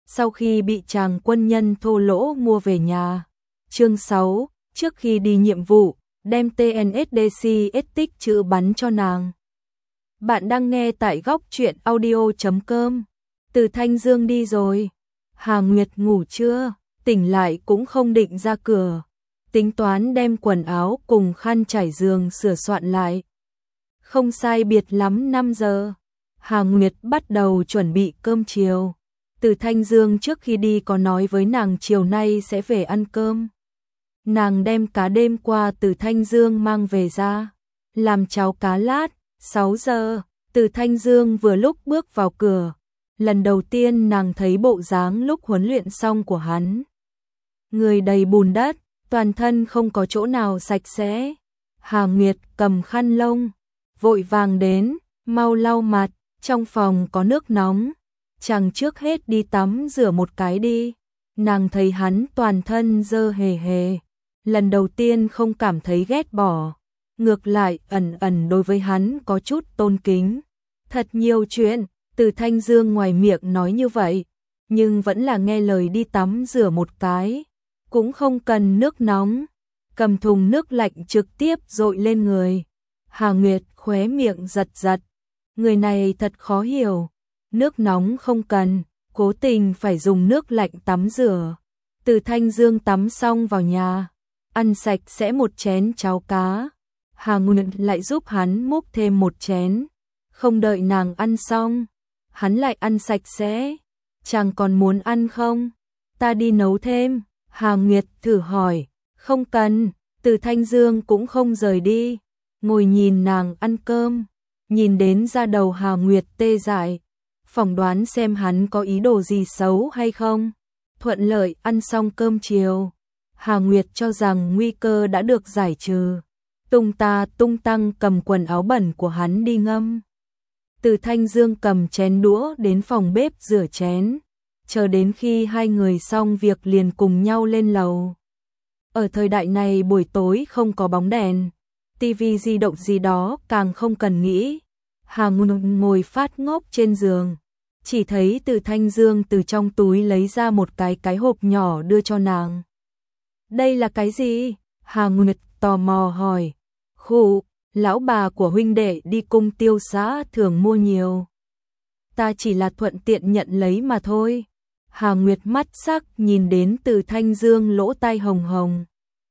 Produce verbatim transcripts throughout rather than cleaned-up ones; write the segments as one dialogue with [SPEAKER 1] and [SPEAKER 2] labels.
[SPEAKER 1] sau khi bị chàng quân nhân thô lỗ mua về nhà. Chương sáu, trước khi đi nhiệm vụ, đem tê en ét đê xê ét tích chữ bắn cho nàng. Bạn đang nghe tại góc truyện audio chấm com. Từ Thanh Dương đi rồi. Hà Nguyệt ngủ chưa? Tỉnh lại cũng không định ra cửa. Tính toán đem quần áo cùng khăn trải giường sửa soạn lại. Không sai biệt lắm năm giờ. Hà Nguyệt bắt đầu chuẩn bị cơm chiều. Từ Thanh Dương trước khi đi có nói với nàng chiều nay sẽ về ăn cơm. Nàng đem cá đêm qua Từ Thanh Dương mang về ra, làm cháo cá lát. Sáu giờ, Từ Thanh Dương vừa lúc bước vào cửa. Lần đầu tiên nàng thấy bộ dáng lúc huấn luyện xong của hắn. Người đầy bùn đất, toàn thân không có chỗ nào sạch sẽ. Hà Nguyệt cầm khăn lông, vội vàng đến, mau lau mặt, trong phòng có nước nóng. Chàng trước hết đi tắm rửa một cái đi. Nàng thấy hắn toàn thân dơ hề hề. Lần đầu tiên không cảm thấy ghét bỏ. Ngược lại ẩn ẩn đối với hắn có chút tôn kính. Thật nhiều chuyện, Từ Thanh Dương ngoài miệng nói như vậy, nhưng vẫn là nghe lời đi tắm rửa một cái. Cũng không cần nước nóng, cầm thùng nước lạnh trực tiếp dội lên người. Hà Nguyệt khóe miệng giật giật. Người này thật khó hiểu. Nước nóng không cần, cố tình phải dùng nước lạnh tắm rửa. Từ Thanh Dương tắm xong vào nhà, ăn sạch sẽ một chén cháo cá. Hà Nguyệt lại giúp hắn múc thêm một chén. Không đợi nàng ăn xong, hắn lại ăn sạch sẽ. Chàng còn muốn ăn không? Ta đi nấu thêm. Hà Nguyệt thử hỏi. Không cần. Từ Thanh Dương cũng không rời đi, ngồi nhìn nàng ăn cơm. Nhìn đến da đầu Hà Nguyệt tê dại, phỏng đoán xem hắn có ý đồ gì xấu hay không. Thuận lợi ăn xong cơm chiều, Hà Nguyệt cho rằng nguy cơ đã được giải trừ. Tung ta tung tăng cầm quần áo bẩn của hắn đi ngâm. Từ Thanh Dương cầm chén đũa đến phòng bếp rửa chén, chờ đến khi hai người xong việc liền cùng nhau lên lầu. Ở thời đại này buổi tối không có bóng đèn, tivi di động gì đó càng không cần nghĩ. Hà Nguyệt ngồi phát ngốc trên giường, chỉ thấy Từ Thanh Dương từ trong túi lấy ra một cái cái hộp nhỏ đưa cho nàng. Đây là cái gì? Hà Nguyệt tò mò hỏi. Khụ, lão bà của huynh đệ đi cung tiêu xã thường mua nhiều. Ta chỉ là thuận tiện nhận lấy mà thôi. Hà Nguyệt mắt sắc nhìn đến Từ Thanh Dương lỗ tai hồng hồng.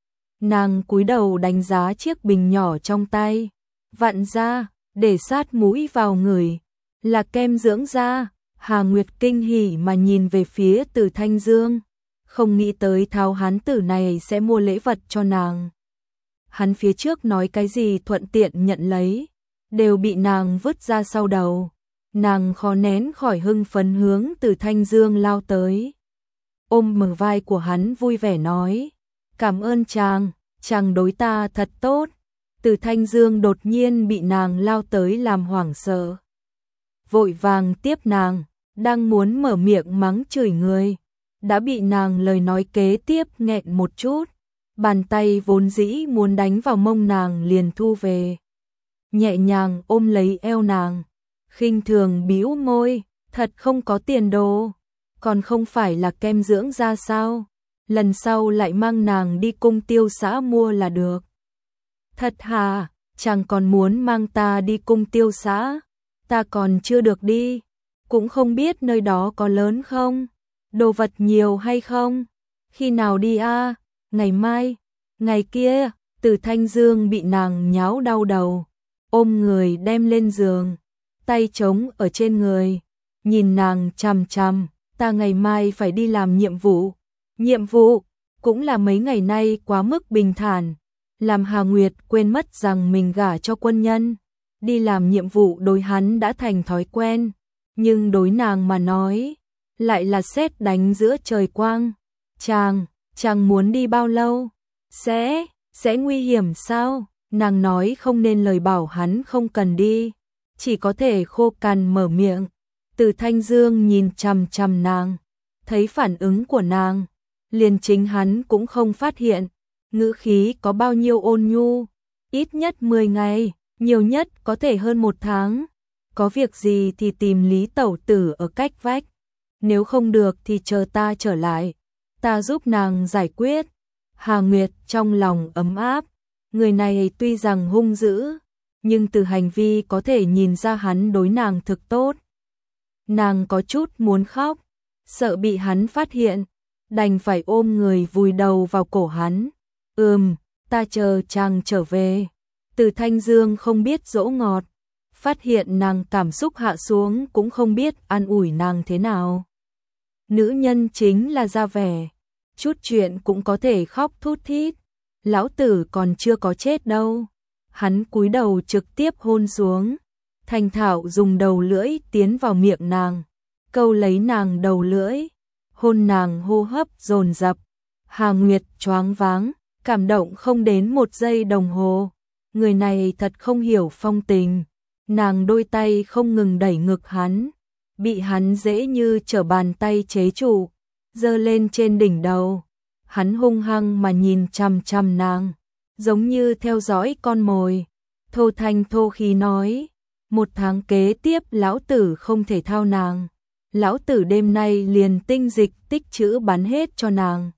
[SPEAKER 1] Nàng cúi đầu đánh giá chiếc bình nhỏ trong tay, vặn ra, để sát mũi vào người. Là kem dưỡng da. Hà Nguyệt kinh hỉ mà nhìn về phía Từ Thanh Dương, không nghĩ tới tháo hán tử này sẽ mua lễ vật cho nàng. Hắn phía trước nói cái gì thuận tiện nhận lấy, đều bị nàng vứt ra sau đầu. Nàng khó nén khỏi hưng phấn hướng Từ Thanh Dương lao tới, ôm bờ vai của hắn vui vẻ nói. Cảm ơn chàng, chàng đối ta thật tốt. Từ Thanh Dương đột nhiên bị nàng lao tới làm hoảng sợ, vội vàng tiếp nàng, đang muốn mở miệng mắng chửi người, đã bị nàng lời nói kế tiếp nghẹn một chút. Bàn tay vốn dĩ muốn đánh vào mông nàng liền thu về, nhẹ nhàng ôm lấy eo nàng, khinh thường bĩu môi. Thật không có tiền đồ, còn không phải là kem dưỡng da sao? Lần sau lại mang nàng đi cung tiêu xã mua là được. Thật hả? Chàng còn muốn mang ta đi cung tiêu xã? Ta còn chưa được đi, cũng không biết nơi đó có lớn không, đồ vật nhiều hay không. Khi nào đi a? Ngày mai, ngày kia. Từ Thanh Dương bị nàng nháo đau đầu, ôm người đem lên giường, tay trống ở trên người, nhìn nàng chằm chằm. Ta ngày mai phải đi làm nhiệm vụ. Nhiệm vụ cũng là mấy ngày nay quá mức bình thản, làm Hà Nguyệt quên mất rằng mình gả cho quân nhân. Đi làm nhiệm vụ đối hắn đã thành thói quen, nhưng đối nàng mà nói lại là sét đánh giữa trời quang. Chàng, chàng muốn đi bao lâu? Sẽ, sẽ nguy hiểm sao? Nàng nói không nên lời bảo hắn không cần đi, chỉ có thể khô cằn mở miệng. Từ Thanh Dương nhìn chằm chằm nàng, thấy phản ứng của nàng, liền chính hắn cũng không phát hiện, ngữ khí có bao nhiêu ôn nhu. Ít nhất mười ngày, nhiều nhất có thể hơn một tháng. Có việc gì thì tìm Lý tẩu tử ở cách vách. nếu không được thì chờ ta trở lại, ta giúp nàng giải quyết. Hà Nguyệt trong lòng ấm áp, người này tuy rằng hung dữ, nhưng từ hành vi có thể nhìn ra hắn đối nàng thực tốt. Nàng có chút muốn khóc, sợ bị hắn phát hiện, đành phải ôm người vùi đầu vào cổ hắn. Ừm, ta chờ chàng trở về. Từ Thanh Dương không biết dỗ ngọt, phát hiện nàng cảm xúc hạ xuống cũng không biết an ủi nàng thế nào. Nữ nhân chính là ra vẻ, chút chuyện cũng có thể khóc thút thít. Lão tử còn chưa có chết đâu. Hắn cúi đầu trực tiếp hôn xuống, thành thạo dùng đầu lưỡi tiến vào miệng nàng, câu lấy nàng đầu lưỡi, hôn nàng hô hấp dồn dập. Hà Nguyệt choáng váng, cảm động không đến một giây đồng hồ. Người này thật không hiểu phong tình. Nàng đôi tay không ngừng đẩy ngực hắn, bị hắn dễ như trở bàn tay chế trụ, giơ lên trên đỉnh đầu. Hắn hung hăng mà nhìn chằm chằm nàng, giống như theo dõi con mồi. Thô thanh thô khí nói, một tháng kế tiếp lão tử không thể thao nàng. Lão tử đêm nay liền tinh dịch tích trữ bắn hết cho nàng.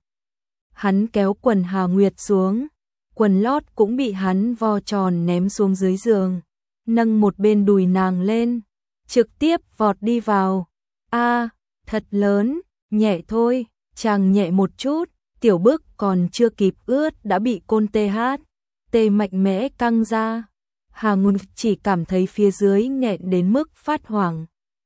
[SPEAKER 1] Hắn kéo quần Hà Nguyệt xuống, quần lót cũng bị hắn vo tròn ném xuống dưới giường, nâng một bên đùi nàng lên, trực tiếp vọt đi vào. A, thật lớn, nhẹ thôi, chàng nhẹ một chút. Tiểu Bức còn chưa kịp ướt đã bị côn tê hát, tê mạnh mẽ căng ra. Hà Nguyệt chỉ cảm thấy phía dưới nghẹn đến mức phát hoảng.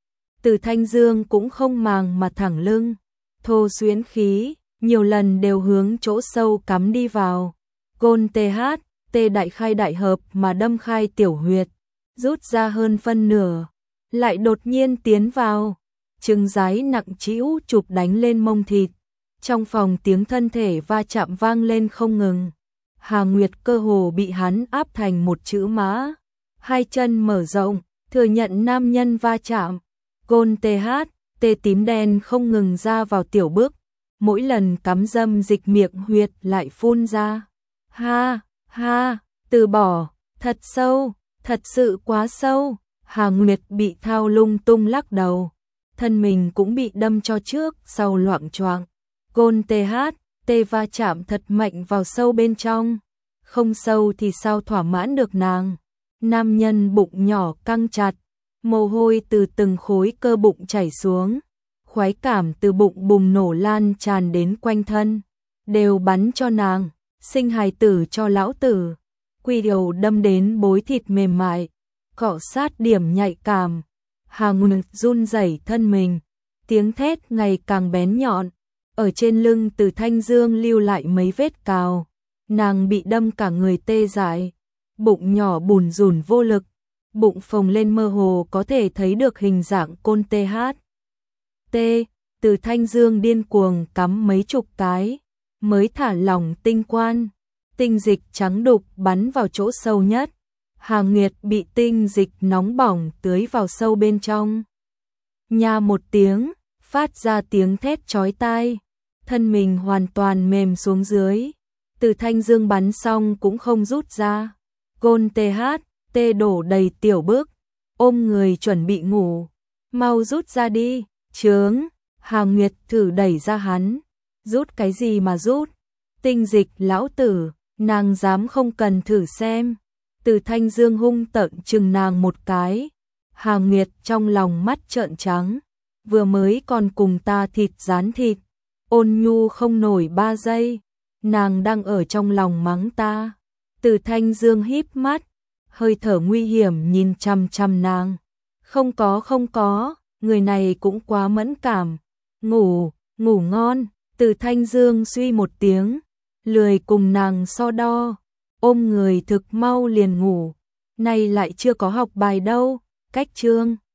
[SPEAKER 1] Từ Thanh Dương cũng không màng mà thẳng lưng, thô xuyến khí, nhiều lần đều hướng chỗ sâu cắm đi vào. Côn tê hát, tê đại khai đại hợp mà đâm khai tiểu huyệt, rút ra hơn phân nửa, lại đột nhiên tiến vào. Trứng giái nặng trĩu chụp đánh lên mông thịt. Trong phòng tiếng thân thể va chạm vang lên không ngừng. Hà Nguyệt cơ hồ bị hắn áp thành một chữ mã. Hai chân mở rộng, thừa nhận nam nhân va chạm. Côn tê hát, tê tím đen không ngừng ra vào Tiểu Bức. Mỗi lần cắm dâm dịch miệng huyệt lại phun ra. Ha, ha, từ bỏ, thật sâu, thật sự quá sâu. Hà Nguyệt bị thao lung tung lắc đầu. Thân mình cũng bị đâm cho trước sau loạng choạng. Côn tê hát, tê va chạm thật mạnh vào sâu bên trong. Không sâu thì sao thỏa mãn được nàng. Nam nhân bụng nhỏ căng chặt, mồ hôi từ từng khối cơ bụng chảy xuống. Khoái cảm từ bụng bùng nổ lan tràn đến quanh thân, đều bắn cho nàng, sinh hài tử cho lão tử. Quy điều đâm đến bối thịt mềm mại, cọ sát điểm nhạy cảm. Hà Nguyệt run rẩy thân mình, tiếng thét ngày càng bén nhọn. Ở trên lưng Từ Thanh Dương lưu lại mấy vết cào, nàng bị đâm cả người tê dại, bụng nhỏ bùn rùn vô lực, bụng phồng lên mơ hồ có thể thấy được hình dạng côn tê hát. Tê, Từ Thanh Dương điên cuồng cắm mấy chục cái, mới thả lỏng tinh quan, tinh dịch trắng đục bắn vào chỗ sâu nhất. Hà Nguyệt bị tinh dịch nóng bỏng tưới vào sâu bên trong. Nha một tiếng, phát ra tiếng thét chói tai. Thân mình hoàn toàn mềm xuống dưới. Từ Thanh Dương bắn xong cũng không rút ra. Côn tê hát, tê đổ đầy Tiểu Bức, ôm người chuẩn bị ngủ. Mau rút ra đi, chướng. Hà Nguyệt thử đẩy ra hắn. Rút cái gì mà rút? Tinh dịch lão tử, nàng dám không cần thử xem. Từ Thanh Dương hung tợn chừng nàng một cái. Hà Nguyệt trong lòng mắt trợn trắng. Vừa mới còn cùng ta thịt rán thịt, ôn nhu không nổi ba giây, nàng đang ở trong lòng mắng ta. Từ Thanh Dương híp mắt, hơi thở nguy hiểm nhìn chằm chằm nàng. Không có không có, người này cũng quá mẫn cảm. Ngủ, ngủ ngon. Từ Thanh Dương suy một tiếng, lười cùng nàng so đo, ôm người thực mau liền ngủ. Nay lại chưa có học bài đâu, cách chương.